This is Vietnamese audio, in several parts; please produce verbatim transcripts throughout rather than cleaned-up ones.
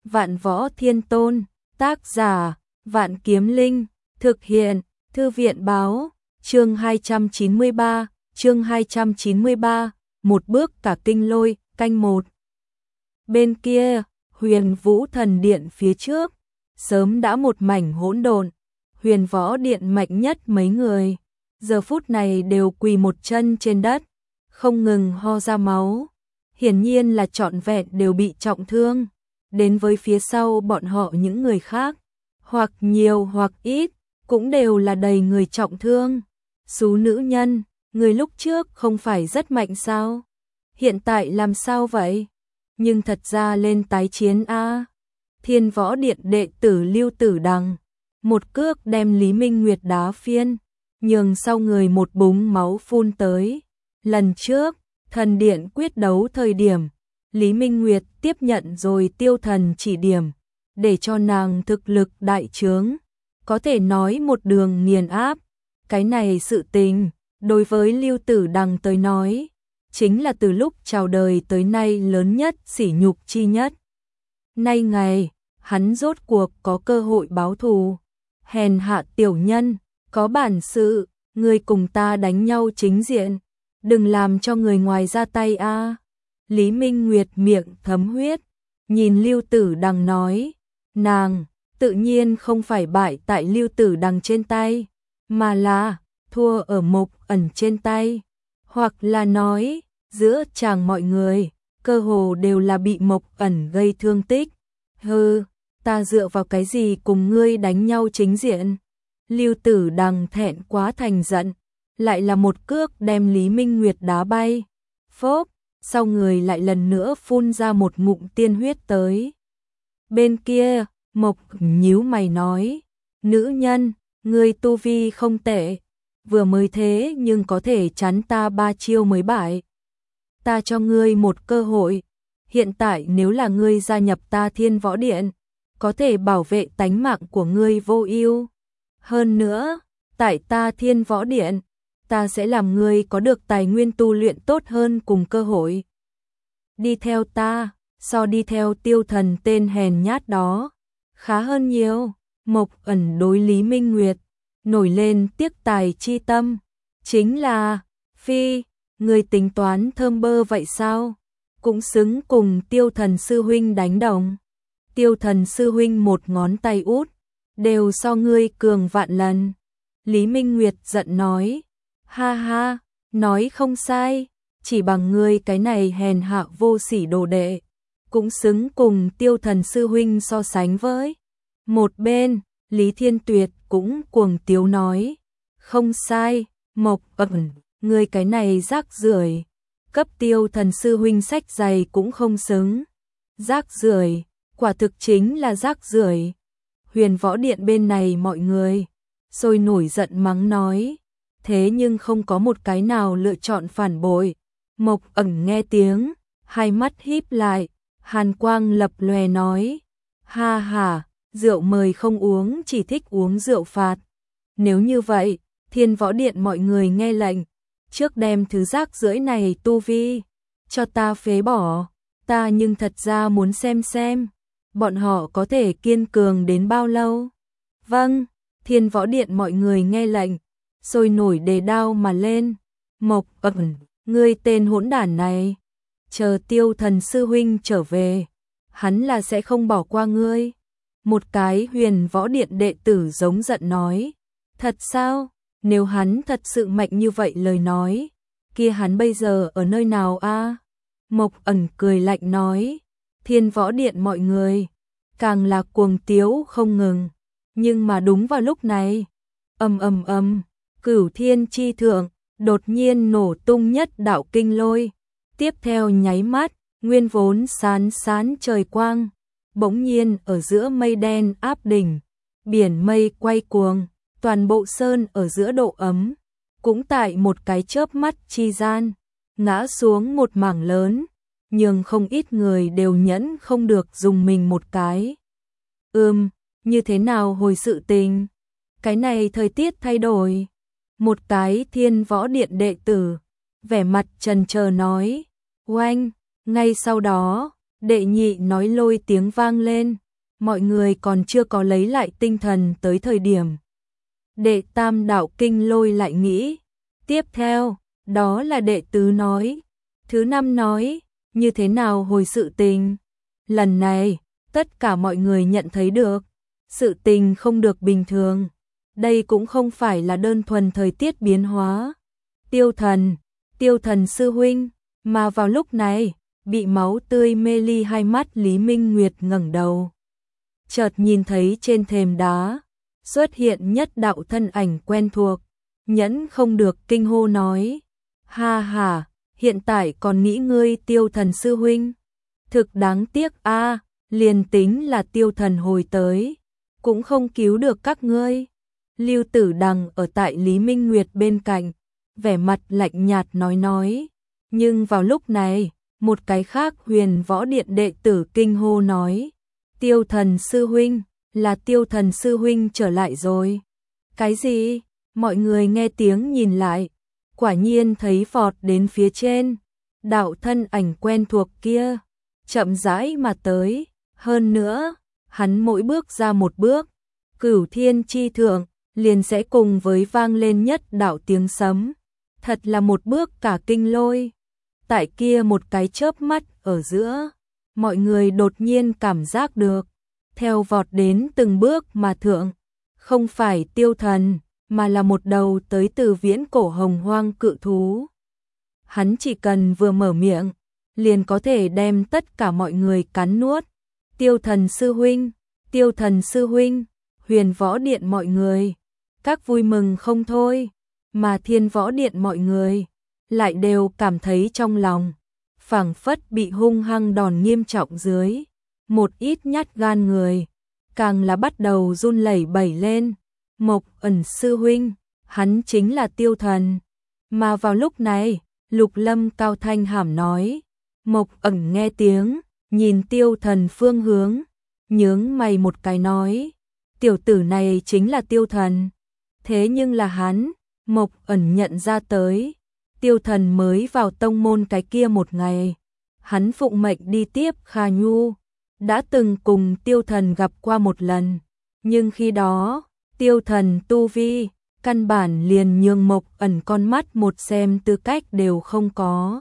Vạn Võ Thiên Tôn, tác giả, Vạn Kiếm Linh, thực hiện, Thư viện Báo, chương hai trăm chín mươi ba, chương hai trăm chín mươi ba, một bước cả kinh lôi, canh một. Bên kia, Huyền Vũ Thần Điện phía trước, sớm đã một mảnh hỗn độn, Huyền Võ Điện mạnh nhất mấy người, giờ phút này đều quỳ một chân trên đất, không ngừng ho ra máu, hiển nhiên là trọn vẹn đều bị trọng thương. Đến với phía sau bọn họ những người khác, hoặc nhiều hoặc ít, cũng đều là đầy người trọng thương. Sú nữ nhân, người lúc trước không phải rất mạnh sao? Hiện tại làm sao vậy? Nhưng thật ra lên tái chiến a. Thiên Võ Điện đệ tử Lưu Tử Đằng, một cước đem Lý Minh Nguyệt đá phiên, nhường sau người một búng máu phun tới. Lần trước, thần điện quyết đấu thời điểm, Lý Minh Nguyệt tiếp nhận rồi tiêu thần chỉ điểm, để cho nàng thực lực đại trướng, có thể nói một đường nghiền áp. Cái này sự tình, đối với Lưu Tử Đằng tới nói, chính là từ lúc chào đời tới nay lớn nhất sỉ nhục chi nhất. Nay ngày, hắn rốt cuộc có cơ hội báo thù. Hèn hạ tiểu nhân, có bản sự, người cùng ta đánh nhau chính diện, đừng làm cho người ngoài ra tay a. Lý Minh Nguyệt miệng thấm huyết, nhìn Lưu Tử Đằng nói, nàng tự nhiên không phải bại tại Lưu Tử Đằng trên tay, mà là thua ở Mộc Ẩn trên tay, hoặc là nói, giữa chàng mọi người, cơ hồ đều là bị Mộc Ẩn gây thương tích. Hừ, ta dựa vào cái gì cùng ngươi đánh nhau chính diện? Lưu Tử Đằng thẹn quá thành giận, lại là một cước đem Lý Minh Nguyệt đá bay. Phốp, sau người lại lần nữa phun ra một ngụm tiên huyết tới. Bên kia, Mộc nhíu mày nói, nữ nhân, ngươi tu vi không tệ, vừa mới thế nhưng có thể chắn ta ba chiêu mới bại. Ta cho ngươi một cơ hội, hiện tại nếu là ngươi gia nhập ta Thiên Võ Điện, có thể bảo vệ tánh mạng của ngươi vô ưu. Hơn nữa, tại ta Thiên Võ Điện, ta sẽ làm ngươi có được tài nguyên tu luyện tốt hơn cùng cơ hội. Đi theo ta, so đi theo tiêu thần tên hèn nhát đó, khá hơn nhiều. Mộc Ẩn đối Lý Minh Nguyệt, nổi lên tiếc tài chi tâm, chính là, phi, ngươi tính toán thơm bơ vậy sao? Cũng xứng cùng tiêu thần sư huynh đánh đồng. Tiêu thần sư huynh một ngón tay út, đều so ngươi cường vạn lần. Lý Minh Nguyệt giận nói, ha ha, nói không sai, chỉ bằng ngươi cái này hèn hạ vô sỉ đồ đệ, cũng xứng cùng tiêu thần sư huynh so sánh với. Một bên, Lý Thiên Tuyệt cũng cuồng tiếu nói, không sai, Mộc Ẩn, ngươi cái này rác rưởi, cấp tiêu thần sư huynh sách giày cũng không xứng. Rác rưởi, quả thực chính là rác rưởi. Huyền Võ Điện bên này mọi người sôi nổi giận mắng nói, thế nhưng không có một cái nào lựa chọn phản bội. Mộc Ẩn nghe tiếng, hai mắt híp lại, hàn quang lập lòe nói, ha ha, rượu mời không uống, chỉ thích uống rượu phạt. Nếu như vậy, Thiên Võ Điện mọi người nghe lệnh, trước đem thứ rác rưởi này tu vi, cho ta phế bỏ, ta nhưng thật ra muốn xem xem, bọn họ có thể kiên cường đến bao lâu. Vâng, Thiên Võ Điện mọi người nghe lệnh, sôi nổi đề đao mà lên. Mộc Ẩn, ngươi tên hỗn đản này, chờ tiêu thần sư huynh trở về, hắn là sẽ không bỏ qua ngươi. Một cái Huyền Võ Điện đệ tử giống giận nói, thật sao, nếu hắn thật sự mạnh như vậy lời nói, kia hắn bây giờ ở nơi nào a? Mộc Ẩn cười lạnh nói, Thiên Võ Điện mọi người, càng là cuồng tiếu không ngừng. Nhưng mà đúng vào lúc này, ầm ầm ầm, Cửu Thiên chi thượng đột nhiên nổ tung nhất đạo kinh lôi, tiếp theo nháy mắt, nguyên vốn sán sán trời quang, bỗng nhiên ở giữa mây đen áp đỉnh, biển mây quay cuồng, toàn bộ sơn ở giữa độ ấm, cũng tại một cái chớp mắt chi gian, ngã xuống một mảng lớn, nhưng không ít người đều nhẫn không được dùng mình một cái. Ừm, như thế nào hồi sự tình? Cái này thời tiết thay đổi. Một cái Thiên Võ Điện đệ tử, vẻ mặt trần chờ nói, oanh, ngay sau đó, Đệ nhị nói lôi tiếng vang lên, mọi người còn chưa có lấy lại tinh thần tới thời điểm. Đệ tam đạo kinh lôi lại nghĩ. Tiếp theo, đó là đệ tứ nói. Thứ năm nói, như thế nào hồi sự tình. Lần này, tất cả mọi người nhận thấy được, sự tình không được bình thường. Đây cũng không phải là đơn thuần thời tiết biến hóa. Tiêu thần, tiêu thần sư huynh, mà vào lúc này, bị máu tươi mê ly hai mắt Lý Minh Nguyệt ngẩng đầu. Chợt nhìn thấy trên thềm đá, xuất hiện nhất đạo thân ảnh quen thuộc, nhẫn không được kinh hô nói. Ha ha, hiện tại còn nghĩ ngươi tiêu thần sư huynh. Thực đáng tiếc a, liền tính là tiêu thần hồi tới, cũng không cứu được các ngươi. Lưu Tử Đằng ở tại Lý Minh Nguyệt bên cạnh, vẻ mặt lạnh nhạt nói nói. Nhưng vào lúc này, một cái khác Huyền Võ Điện đệ tử kinh hô nói. Tiêu thần sư huynh, là tiêu thần sư huynh trở lại rồi. Cái gì? Mọi người nghe tiếng nhìn lại, quả nhiên thấy vọt đến phía trên. Đạo thân ảnh quen thuộc kia, chậm rãi mà tới. Hơn nữa, hắn mỗi bước ra một bước, cửu thiên chi thượng, liền sẽ cùng với vang lên nhất đạo tiếng sấm. Thật là một bước cả kinh lôi. Tại kia một cái chớp mắt ở giữa, mọi người đột nhiên cảm giác được, theo vọt đến từng bước mà thượng, không phải tiêu thần, mà là một đầu tới từ viễn cổ hồng hoang cự thú. Hắn chỉ cần vừa mở miệng, liền có thể đem tất cả mọi người cắn nuốt. Tiêu thần sư huynh, tiêu thần sư huynh, Huyền Võ Điện mọi người, các vui mừng không thôi, mà Thiên Võ Điện mọi người lại đều cảm thấy trong lòng phảng phất bị hung hăng đòn nghiêm trọng dưới. Một ít nhát gan người, càng là bắt đầu run lẩy bẩy lên. Mộc Ẩn sư huynh, hắn chính là tiêu thần. Mà vào lúc này, Lục Lâm cao thanh hàm nói. Mộc Ẩn nghe tiếng, nhìn tiêu thần phương hướng, nhướng mày một cái nói. Tiểu tử này chính là tiêu thần. Thế nhưng là hắn, Mộc Ẩn nhận ra tới. Tiêu thần mới vào tông môn cái kia một ngày, hắn phụng mệnh đi tiếp Kha Nhu, đã từng cùng tiêu thần gặp qua một lần, nhưng khi đó, tiêu thần tu vi, căn bản liền nhường Mộc Ẩn con mắt một xem tư cách đều không có.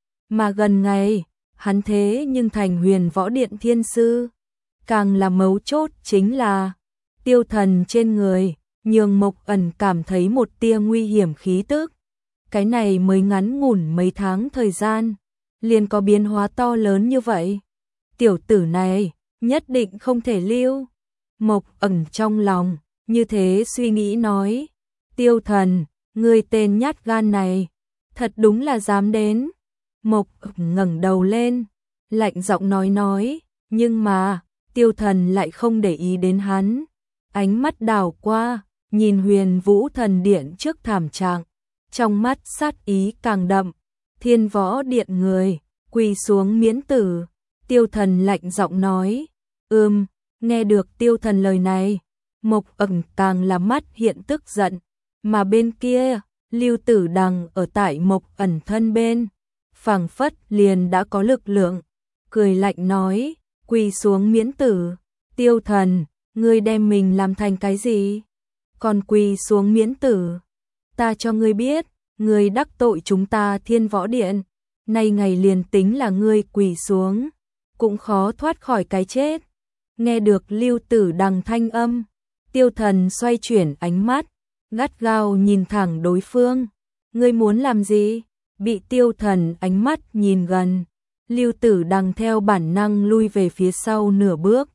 Mà gần ngày, hắn thế nhưng thành Huyền Võ Điện thiên sư, càng là mấu chốt chính là, tiêu thần trên người, nhường Mộc Ẩn cảm thấy một tia nguy hiểm khí tức. Cái này mới ngắn ngủn mấy tháng thời gian, liền có biến hóa to lớn như vậy. Tiểu tử này, nhất định không thể lưu. Mộc Ẩn trong lòng, như thế suy nghĩ nói. Tiêu thần, người tên nhát gan này, thật đúng là dám đến. Mộc Ẩn ngẩng đầu lên, lạnh giọng nói nói, nhưng mà, tiêu thần lại không để ý đến hắn. Ánh mắt đảo qua, nhìn Huyền Vũ Thần Điện trước thảm trạng. Trong mắt sát ý càng đậm, Thiên Võ Điện người, quỳ xuống miễn tử. Tiêu thần lạnh giọng nói, ừm, nghe được tiêu thần lời này, Mộc Ẩn càng là mắt hiện tức giận, mà bên kia, Lưu Tử Đằng ở tại Mộc Ẩn thân bên, phảng phất liền đã có lực lượng, cười lạnh nói, quỳ xuống miễn tử. Tiêu thần, ngươi đem mình làm thành cái gì? Còn quỳ xuống miễn tử? Ta cho ngươi biết, ngươi đắc tội chúng ta Thiên Võ Điện, nay ngày liền tính là ngươi quỳ xuống, cũng khó thoát khỏi cái chết. Nghe được Lưu Tử Đằng thanh âm, tiêu thần xoay chuyển ánh mắt, gắt gao nhìn thẳng đối phương. Ngươi muốn làm gì? Bị tiêu thần ánh mắt nhìn gần, Lưu Tử Đằng theo bản năng lui về phía sau nửa bước.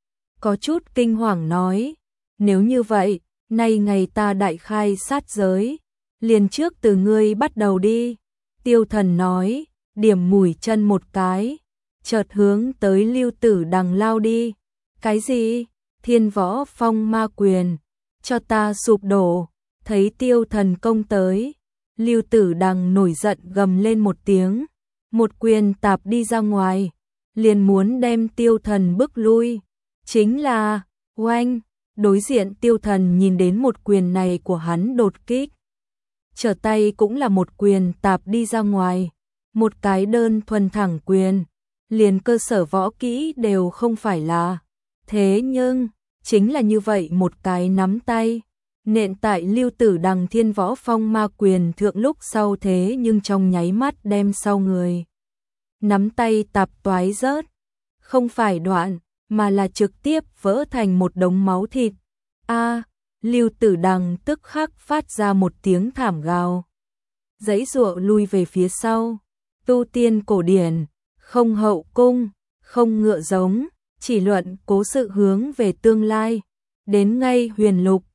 Có chút kinh hoàng nói, nếu như vậy, nay ngày ta đại khai sát giới, liền trước từ ngươi bắt đầu đi. Tiêu thần nói, điểm mũi chân một cái, chợt hướng tới Lưu Tử Đằng lao đi. Cái gì? Thiên Võ Phong Ma Quyền, cho ta sụp đổ. Thấy tiêu thần công tới, Lưu Tử Đằng nổi giận gầm lên một tiếng, một quyền tạp đi ra ngoài, liền muốn đem tiêu thần bức lui. Chính là, oanh, đối diện tiêu thần nhìn đến một quyền này của hắn đột kích, trở tay cũng là một quyền tạp đi ra ngoài, một cái đơn thuần thẳng quyền, liền cơ sở võ kỹ đều không phải là. Thế nhưng, chính là như vậy một cái nắm tay, nện tại Lưu Tử Đằng Thiên Võ Phong Ma Quyền thượng lúc sau thế nhưng trong nháy mắt đem sau người. Nắm tay tạp toái rớt, không phải đoạn, mà là trực tiếp vỡ thành một đống máu thịt. A, Lưu Tử Đằng tức khắc phát ra một tiếng thảm gào. Giãy giụa lui về phía sau, tu tiên cổ điển, không hậu cung, không ngựa giống, chỉ luận cố sự hướng về tương lai. Đến ngay huyền lục,